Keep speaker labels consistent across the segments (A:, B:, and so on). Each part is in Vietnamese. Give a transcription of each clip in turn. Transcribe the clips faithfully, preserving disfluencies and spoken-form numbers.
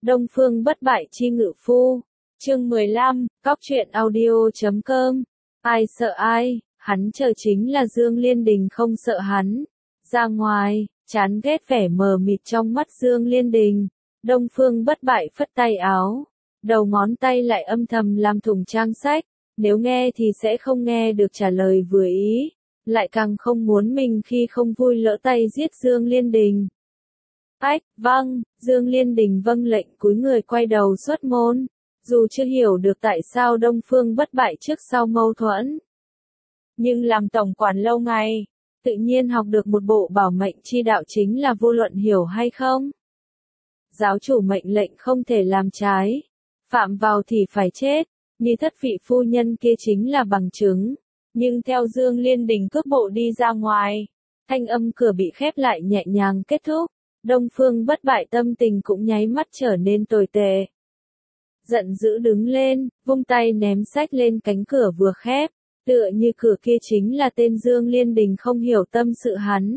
A: Đông Phương bất bại chi ngự phu. Chương mười lăm, cóc truyện audio chấm com. Ai sợ ai, hắn chờ chính là Dương Liên Đình không sợ hắn. Ra ngoài, chán ghét vẻ mờ mịt trong mắt Dương Liên Đình. Đông Phương bất bại phất tay áo. Đầu ngón tay lại âm thầm làm thùng trang sách. Nếu nghe thì sẽ không nghe được trả lời vừa ý. Lại càng không muốn mình khi không vui lỡ tay giết Dương Liên Đình. Ách, vâng, Dương Liên Đình vâng lệnh cúi người quay đầu xuất môn. Dù chưa hiểu được tại sao Đông Phương bất bại trước sau mâu thuẫn. Nhưng làm tổng quản lâu ngày, tự nhiên học được một bộ bảo mệnh chi đạo chính là vô luận hiểu hay không. Giáo chủ mệnh lệnh không thể làm trái. Phạm vào thì phải chết, như thất vị phu nhân kia chính là bằng chứng. Nhưng theo Dương Liên Đình cước bộ đi ra ngoài, thanh âm cửa bị khép lại nhẹ nhàng kết thúc. Đông Phương bất bại tâm tình cũng nháy mắt trở nên tồi tệ. Giận dữ đứng lên, vung tay ném sách lên cánh cửa vừa khép, tựa như cửa kia chính là tên Dương Liên Đình không hiểu tâm sự hắn.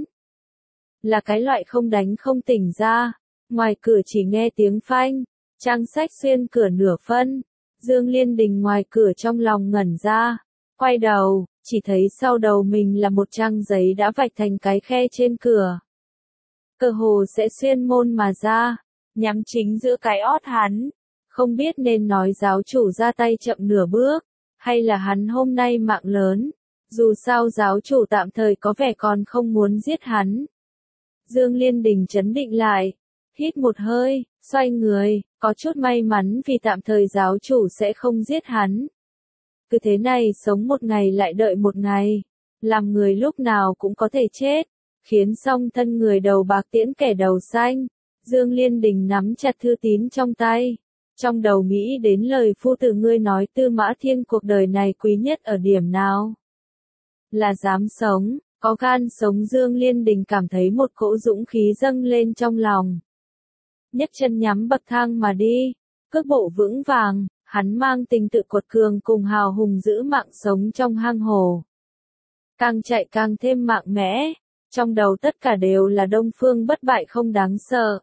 A: Là cái loại không đánh không tỉnh ra, ngoài cửa chỉ nghe tiếng phanh, trang sách xuyên cửa nửa phân. Dương Liên Đình ngoài cửa trong lòng ngẩn ra, quay đầu, chỉ thấy sau đầu mình là một trang giấy đã vạch thành cái khe trên cửa. Cơ hồ sẽ xuyên môn mà ra, nhắm chính giữa cái ót hắn. Không biết nên nói giáo chủ ra tay chậm nửa bước, hay là hắn hôm nay mạng lớn. Dù sao giáo chủ tạm thời có vẻ còn không muốn giết hắn. Dương Liên Đình trấn định lại, hít một hơi, xoay người, có chút may mắn vì tạm thời giáo chủ sẽ không giết hắn. Cứ thế này sống một ngày lại đợi một ngày, làm người lúc nào cũng có thể chết. Khiến xong thân người đầu bạc tiễn kẻ đầu xanh. Dương Liên Đình nắm chặt thư tín trong tay. Trong đầu nghĩ đến lời phu tử ngươi nói Tư Mã Thiên cuộc đời này quý nhất ở điểm nào. Là dám sống, có gan sống. Dương Liên Đình cảm thấy một cỗ dũng khí dâng lên trong lòng. Nhấc chân nhắm bậc thang mà đi, cước bộ vững vàng, hắn mang tình tự quật cường cùng hào hùng giữ mạng sống trong hang hồ. Càng chạy càng thêm mạnh mẽ. Trong đầu tất cả đều là Đông Phương bất bại không đáng sợ.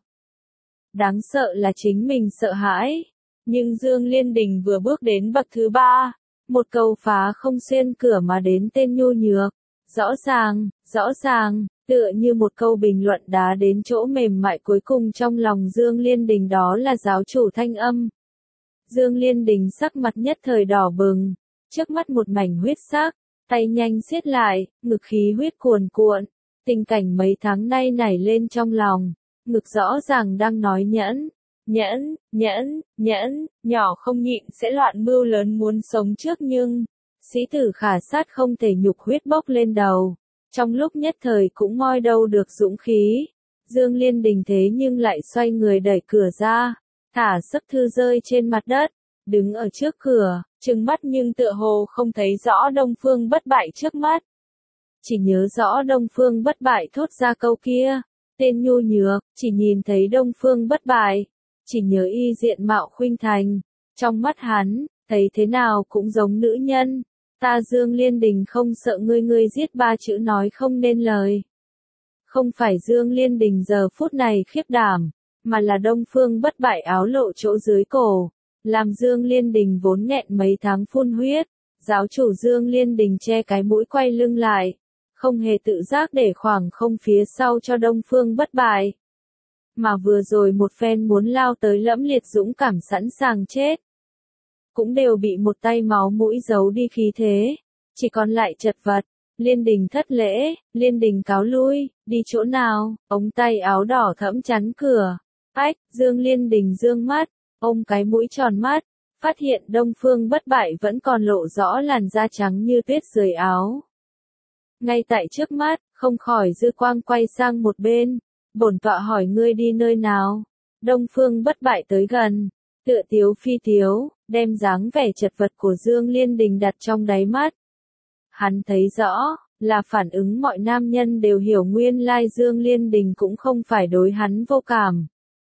A: Đáng sợ là chính mình sợ hãi. Nhưng Dương Liên Đình vừa bước đến bậc thứ ba, một câu phá không xuyên cửa mà đến tên nhu nhược. Rõ ràng, rõ ràng, tựa như một câu bình luận đá đến chỗ mềm mại cuối cùng trong lòng Dương Liên Đình, đó là giáo chủ thanh âm. Dương Liên Đình sắc mặt nhất thời đỏ bừng, trước mắt một mảnh huyết sắc, tay nhanh siết lại, ngực khí huyết cuồn cuộn. Tình cảnh mấy tháng nay nảy lên trong lòng, ngực rõ ràng đang nói nhẫn, nhẫn, nhẫn, nhẫn, nhỏ không nhịn sẽ loạn mưu lớn muốn sống trước nhưng, sĩ tử khả sát không thể nhục huyết bốc lên đầu, trong lúc nhất thời cũng moi đâu được dũng khí. Dương Liên Đình thế nhưng lại xoay người đẩy cửa ra, thả sấp thư rơi trên mặt đất, đứng ở trước cửa, trừng mắt nhưng tựa hồ không thấy rõ Đông Phương bất bại trước mắt. Chỉ nhớ rõ Đông Phương bất bại thốt ra câu kia, tên nhu nhược, chỉ nhìn thấy Đông Phương bất bại, chỉ nhớ y diện mạo khuynh thành, trong mắt hắn, thấy thế nào cũng giống nữ nhân. Ta Dương Liên Đình không sợ ngươi, ngươi giết ba chữ nói không nên lời. Không phải Dương Liên Đình giờ phút này khiếp đảm, mà là Đông Phương bất bại áo lộ chỗ dưới cổ, làm Dương Liên Đình vốn nghẹn mấy tháng phun huyết. Giáo chủ Dương Liên Đình che cái mũi quay lưng lại, không hề tự giác để khoảng không phía sau cho Đông Phương bất bại. Mà vừa rồi một phen muốn lao tới lẫm liệt dũng cảm sẵn sàng chết. Cũng đều bị một tay máu mũi giấu đi khí thế. Chỉ còn lại chật vật. Liên Đình thất lễ, Liên Đình cáo lui, đi chỗ nào, ống tay áo đỏ thẫm chắn cửa. Ách, Dương Liên Đình dương mắt, ôm cái mũi tròn mắt, phát hiện Đông Phương bất bại vẫn còn lộ rõ làn da trắng như tuyết dưới áo. Ngay tại trước mắt, không khỏi dư quang quay sang một bên, bổn tọa hỏi ngươi đi nơi nào. Đông Phương bất bại tới gần, tựa tiếu phi tiếu, đem dáng vẻ chật vật của Dương Liên Đình đặt trong đáy mắt. Hắn thấy rõ, là phản ứng mọi nam nhân đều hiểu nguyên lai Dương Liên Đình cũng không phải đối hắn vô cảm.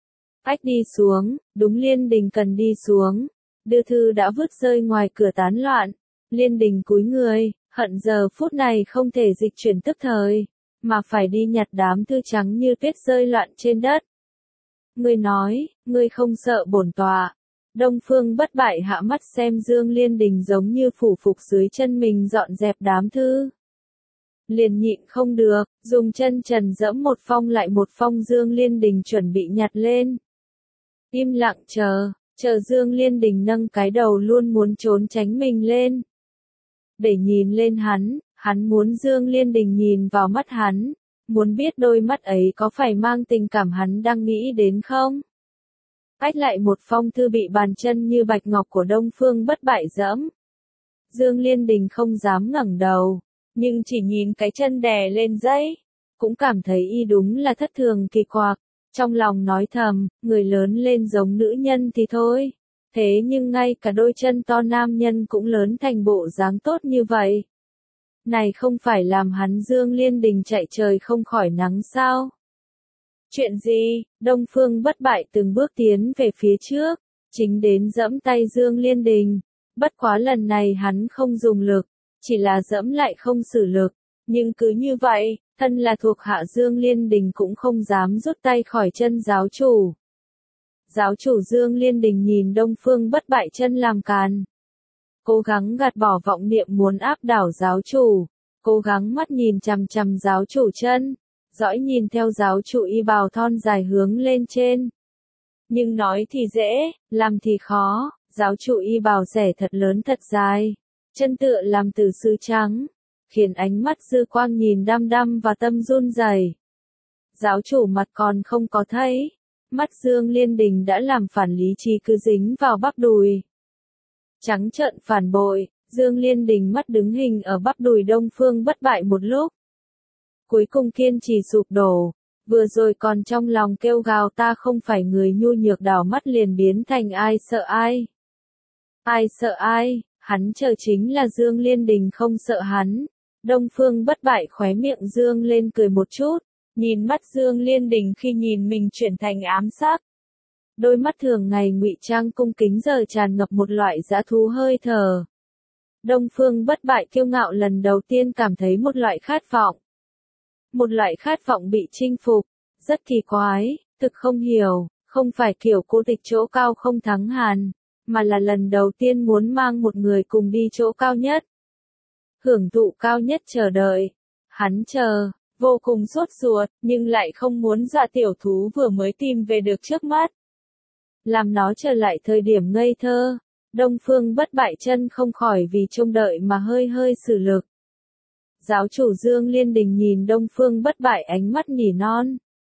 A: Ách đi xuống, đúng Liên Đình cần đi xuống, đưa thư đã vứt rơi ngoài cửa tán loạn. Liên Đình cúi người, hận giờ phút này không thể dịch chuyển tức thời, mà phải đi nhặt đám thư trắng như tuyết rơi loạn trên đất. ngươi nói, ngươi không sợ bổn tọa. Đông Phương Bất Bại hạ mắt xem Dương Liên Đình giống như phủ phục dưới chân mình dọn dẹp đám thư. Liền nhịn không được, dùng chân trần dẫm một phong lại một phong Dương Liên Đình chuẩn bị nhặt lên. Im lặng chờ, chờ Dương Liên Đình nâng cái đầu luôn muốn trốn tránh mình lên. Để nhìn lên hắn, hắn muốn Dương Liên Đình nhìn vào mắt hắn, muốn biết đôi mắt ấy có phải mang tình cảm hắn đang nghĩ đến không? Ách lại một phong thư bị bàn chân như bạch ngọc của Đông Phương Bất Bại dẫm. Dương Liên Đình không dám ngẩng đầu, nhưng chỉ nhìn cái chân đè lên giấy, cũng cảm thấy y đúng là thất thường kỳ quặc, trong lòng nói thầm, người lớn lên giống nữ nhân thì thôi, thế nhưng ngay cả đôi chân to nam nhân cũng lớn thành bộ dáng tốt như vậy. Này không phải làm hắn Dương Liên Đình chạy trời không khỏi nắng sao? Chuyện gì? Đông Phương Bất Bại từng bước tiến về phía trước, chính đến dẫm tay Dương Liên Đình. Bất quá lần này hắn không dùng lực, chỉ là dẫm lại không sử lực. Nhưng cứ như vậy, thân là thuộc hạ Dương Liên Đình cũng không dám rút tay khỏi chân giáo chủ. Giáo chủ Dương Liên Đình nhìn Đông Phương Bất Bại chân làm càn. Cố gắng gạt bỏ vọng niệm muốn áp đảo giáo chủ. Cố gắng mắt nhìn chằm chằm giáo chủ chân. Dõi nhìn theo giáo chủ y bào thon dài hướng lên trên. Nhưng nói thì dễ, làm thì khó, giáo chủ y bào rẻ thật lớn thật dài, chân tựa làm từ sứ trắng, khiến ánh mắt dư quang nhìn đăm đăm và tâm run rẩy. Giáo chủ mặt còn không có thấy, mắt Dương Liên Đình đã làm phản lý trí cứ dính vào bắp đùi. Trắng trợn phản bội, Dương Liên Đình mắt đứng hình ở bắp đùi Đông Phương Bất Bại một lúc. Cuối cùng kiên trì sụp đổ, vừa rồi còn trong lòng kêu gào ta không phải người nhu nhược, đảo mắt liền biến thành ai sợ ai. Ai sợ ai, hắn chờ chính là Dương Liên Đình không sợ hắn. Đông Phương Bất Bại khóe miệng dương lên cười một chút, nhìn mắt Dương Liên Đình khi nhìn mình chuyển thành ám sắc. Đôi mắt thường ngày ngụy trang cung kính giờ tràn ngập một loại dã thú hơi thở. Đông Phương Bất Bại kiêu ngạo lần đầu tiên cảm thấy một loại khát vọng. Một loại khát vọng bị chinh phục, rất kỳ quái, thực không hiểu, không phải kiểu cô tịch chỗ cao không thắng hàn, mà là lần đầu tiên muốn mang một người cùng đi chỗ cao nhất. Hưởng thụ cao nhất chờ đợi. Hắn chờ, vô cùng sốt ruột, nhưng lại không muốn dọa tiểu thú vừa mới tìm về được trước mắt. Làm nó trở lại thời điểm ngây thơ, Đông Phương Bất Bại chân không khỏi vì trông đợi mà hơi hơi sử lực. Giáo chủ Dương Liên Đình nhìn Đông Phương Bất Bại ánh mắt nỉ non.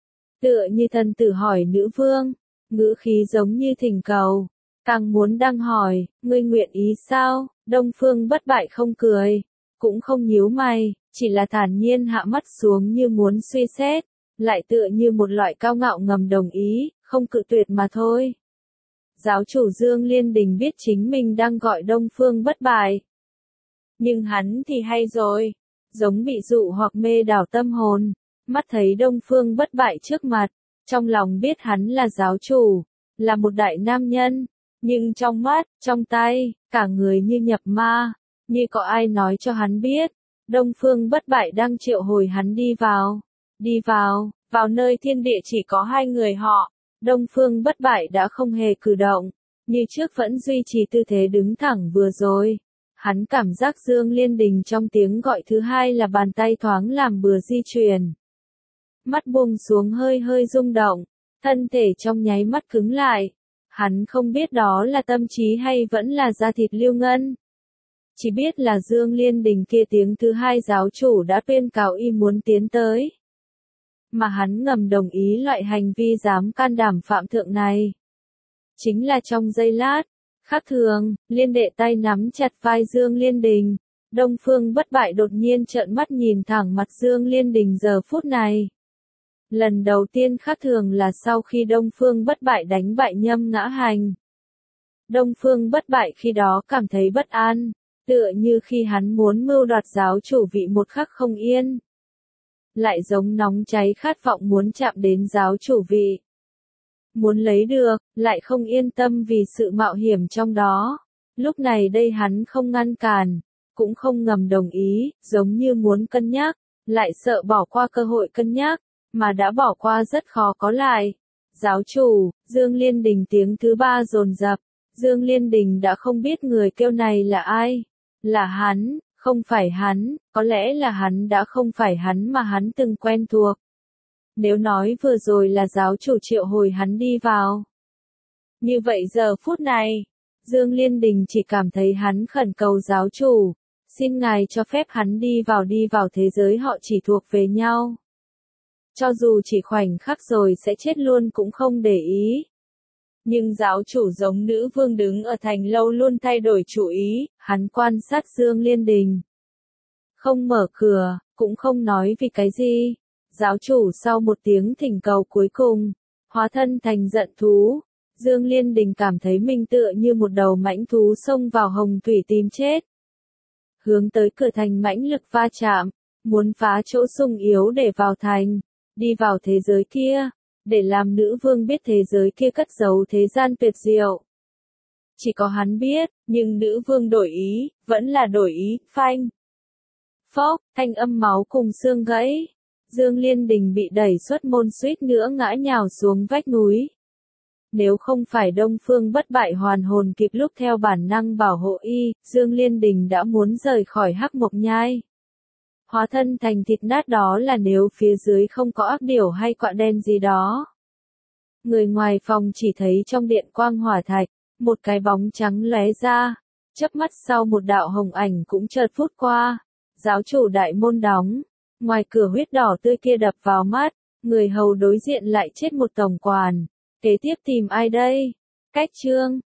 A: Tựa như thần tử hỏi nữ vương, ngữ khí giống như thỉnh cầu. Càng muốn đang hỏi, ngươi nguyện ý sao? Đông Phương Bất Bại không cười, cũng không nhíu mày, chỉ là thản nhiên hạ mắt xuống như muốn suy xét, lại tựa như một loại cao ngạo ngầm đồng ý, không cự tuyệt mà thôi. Giáo chủ Dương Liên Đình biết chính mình đang gọi Đông Phương Bất Bại. Nhưng hắn thì hay rồi, giống bị dụ hoặc mê đảo tâm hồn, mắt thấy Đông Phương Bất Bại trước mặt, trong lòng biết hắn là giáo chủ, là một đại nam nhân, nhưng trong mắt, trong tay, cả người như nhập ma, như có ai nói cho hắn biết, Đông Phương Bất Bại đang triệu hồi hắn đi vào, đi vào, vào nơi thiên địa chỉ có hai người họ. Đông Phương Bất Bại đã không hề cử động, như trước vẫn duy trì tư thế đứng thẳng vừa rồi. Hắn cảm giác Dương Liên Đình trong tiếng gọi thứ hai là bàn tay thoáng làm bừa di chuyển. Mắt buông xuống hơi hơi rung động, thân thể trong nháy mắt cứng lại. Hắn không biết đó là tâm trí hay vẫn là da thịt lưu ngân. Chỉ biết là Dương Liên Đình kia tiếng thứ hai giáo chủ đã tuyên cáo y muốn tiến tới. Mà hắn ngầm đồng ý loại hành vi dám can đảm phạm thượng này. Chính là trong giây lát, khác thường, Liên Đệ tay nắm chặt vai Dương Liên Đình. Đông Phương Bất Bại đột nhiên trợn mắt nhìn thẳng mặt Dương Liên Đình giờ phút này. Lần đầu tiên khác thường là sau khi Đông Phương Bất Bại đánh bại Nhâm Ngã Hành. Đông Phương Bất Bại khi đó cảm thấy bất an, tựa như khi hắn muốn mưu đoạt giáo chủ vị một khắc không yên. Lại giống nóng cháy khát vọng muốn chạm đến giáo chủ vị. Muốn lấy được, lại không yên tâm vì sự mạo hiểm trong đó. Lúc này đây hắn không ngăn cản, cũng không ngầm đồng ý, giống như muốn cân nhắc, lại sợ bỏ qua cơ hội cân nhắc, mà đã bỏ qua rất khó có lại. Giáo chủ, Dương Liên Đình tiếng thứ ba dồn dập. Dương Liên Đình đã không biết người kêu này là ai. Là hắn, không phải hắn, có lẽ là hắn đã không phải hắn mà hắn từng quen thuộc. Nếu nói vừa rồi là giáo chủ triệu hồi hắn đi vào. Như vậy giờ phút này, Dương Liên Đình chỉ cảm thấy hắn khẩn cầu giáo chủ, xin ngài cho phép hắn đi vào đi vào thế giới họ chỉ thuộc về nhau. Cho dù chỉ khoảnh khắc rồi sẽ chết luôn cũng không để ý. Nhưng giáo chủ giống nữ vương đứng ở thành lâu luôn thay đổi chủ ý, hắn quan sát Dương Liên Đình. Không mở cửa, cũng không nói vì cái gì. Giáo chủ sau một tiếng thỉnh cầu cuối cùng, hóa thân thành giận thú. Dương Liên Đình cảm thấy mình tựa như một đầu mãnh thú xông vào hồng thủy tìm chết. Hướng tới cửa thành mãnh lực va chạm, muốn phá chỗ sung yếu để vào thành, đi vào thế giới kia, để làm nữ vương biết thế giới kia cất giấu thế gian tuyệt diệu. Chỉ có hắn biết, nhưng nữ vương đổi ý, vẫn là đổi ý, phanh. Phốc, thanh âm máu cùng xương gãy. Dương Liên Đình bị đẩy xuất môn suýt nữa ngã nhào xuống vách núi. Nếu không phải Đông Phương bất bại hoàn hồn kịp lúc theo bản năng bảo hộ y, Dương Liên Đình đã muốn rời khỏi Hắc Mộc Nhai. Hóa thân thành thịt nát đó là nếu phía dưới không có ác điểu hay quạ đen gì đó. Người ngoài phòng chỉ thấy trong điện quang hỏa thạch, một cái bóng trắng lóe ra, chớp mắt sau một đạo hồng ảnh cũng chợt phút qua. Giáo chủ đại môn đóng, ngoài cửa huyết đỏ tươi kia đập vào mắt, người hầu đối diện lại chết một tổng quản. Kế tiếp tìm ai đây? Cách chương